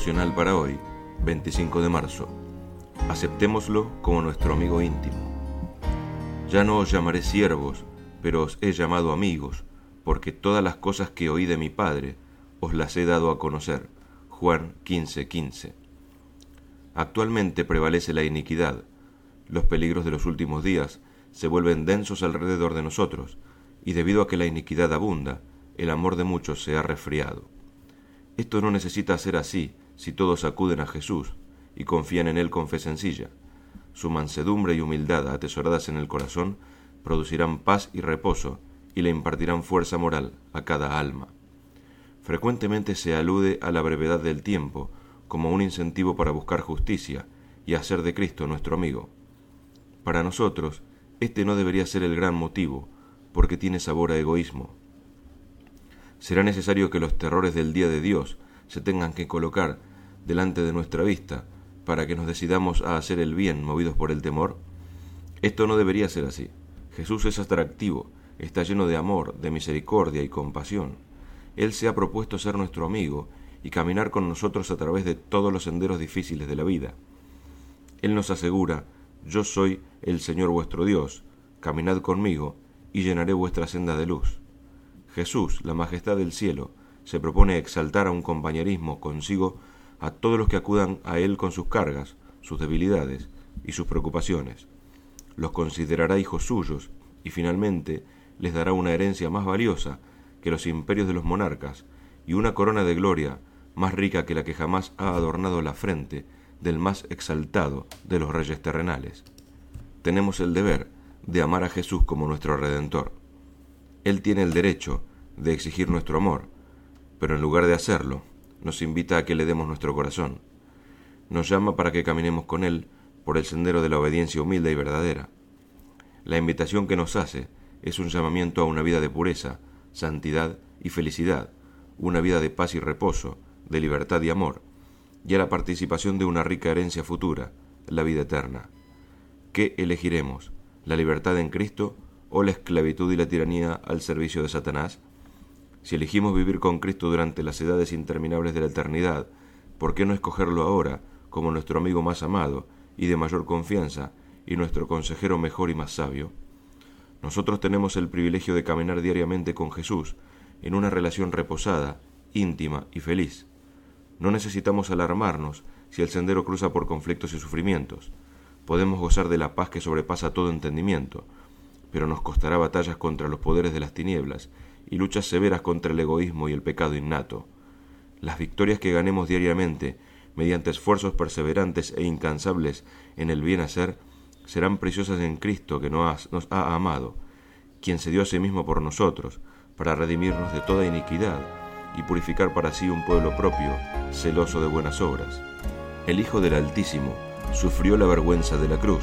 devocional para hoy, 25 de marzo. Aceptémoslo como nuestro amigo íntimo. Ya no os llamaré siervos, pero os he llamado amigos, porque todas las cosas que oí de mi Padre os las he dado a conocer. Juan 15:15. Actualmente prevalece la iniquidad. Los peligros de los últimos días se vuelven densos alrededor de nosotros, y debido a que la iniquidad abunda, el amor de muchos se ha resfriado. Esto no necesita ser así si todos acuden a Jesús y confían en Él con fe sencilla. Su mansedumbre y humildad atesoradas en el corazón producirán paz y reposo y le impartirán fuerza moral a cada alma. Frecuentemente se alude a la brevedad del tiempo como un incentivo para buscar justicia y hacer de Cristo nuestro amigo. Para nosotros, este no debería ser el gran motivo, porque tiene sabor a egoísmo. Será necesario que los terrores del día de Dios se tengan que colocar delante de nuestra vista para que nos decidamos a hacer el bien movidos por el temor. Esto no debería ser así. Jesús es atractivo, está lleno de amor, de misericordia y compasión. Él se ha propuesto ser nuestro amigo y caminar con nosotros a través de todos los senderos difíciles de la vida. Él nos asegura: yo soy el Señor vuestro Dios, caminad conmigo y llenaré vuestra senda de luz. Jesús, la majestad del cielo, se propone exaltar a un compañerismo consigo a todos los que acudan a Él con sus cargas, sus debilidades y sus preocupaciones. Los considerará hijos suyos y finalmente les dará una herencia más valiosa que los imperios de los monarcas y una corona de gloria más rica que la que jamás ha adornado la frente del más exaltado de los reyes terrenales. Tenemos el deber de amar a Jesús como nuestro Redentor. Él tiene el derecho de exigir nuestro amor, pero en lugar de hacerlo, nos invita a que le demos nuestro corazón. Nos llama para que caminemos con Él por el sendero de la obediencia humilde y verdadera. La invitación que nos hace es un llamamiento a una vida de pureza, santidad y felicidad, una vida de paz y reposo, de libertad y amor, y a la participación de una rica herencia futura, la vida eterna. ¿Qué elegiremos? ¿La libertad en Cristo o la esclavitud y la tiranía al servicio de Satanás? Si elegimos vivir con Cristo durante las edades interminables de la eternidad, ¿por qué no escogerlo ahora como nuestro amigo más amado y de mayor confianza y nuestro consejero mejor y más sabio? Nosotros tenemos el privilegio de caminar diariamente con Jesús en una relación reposada, íntima y feliz. No necesitamos alarmarnos si el sendero cruza por conflictos y sufrimientos. Podemos gozar de la paz que sobrepasa todo entendimiento, pero nos costará batallas contra los poderes de las tinieblas y luchas severas contra el egoísmo y el pecado innato. Las victorias que ganemos diariamente, mediante esfuerzos perseverantes e incansables en el bien hacer, serán preciosas en Cristo que nos ha amado, quien se dio a sí mismo por nosotros, para redimirnos de toda iniquidad y purificar para sí un pueblo propio, celoso de buenas obras. El Hijo del Altísimo sufrió la vergüenza de la cruz,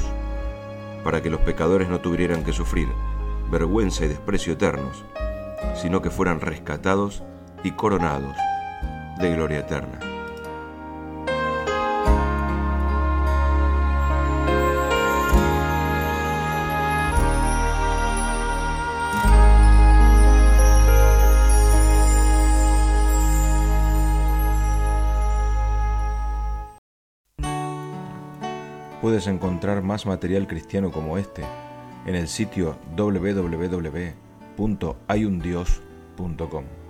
para que los pecadores no tuvieran que sufrir vergüenza y desprecio eternos, sino que fueran rescatados y coronados de gloria eterna. Puedes encontrar más material cristiano como este en el sitio www.hayundios.com.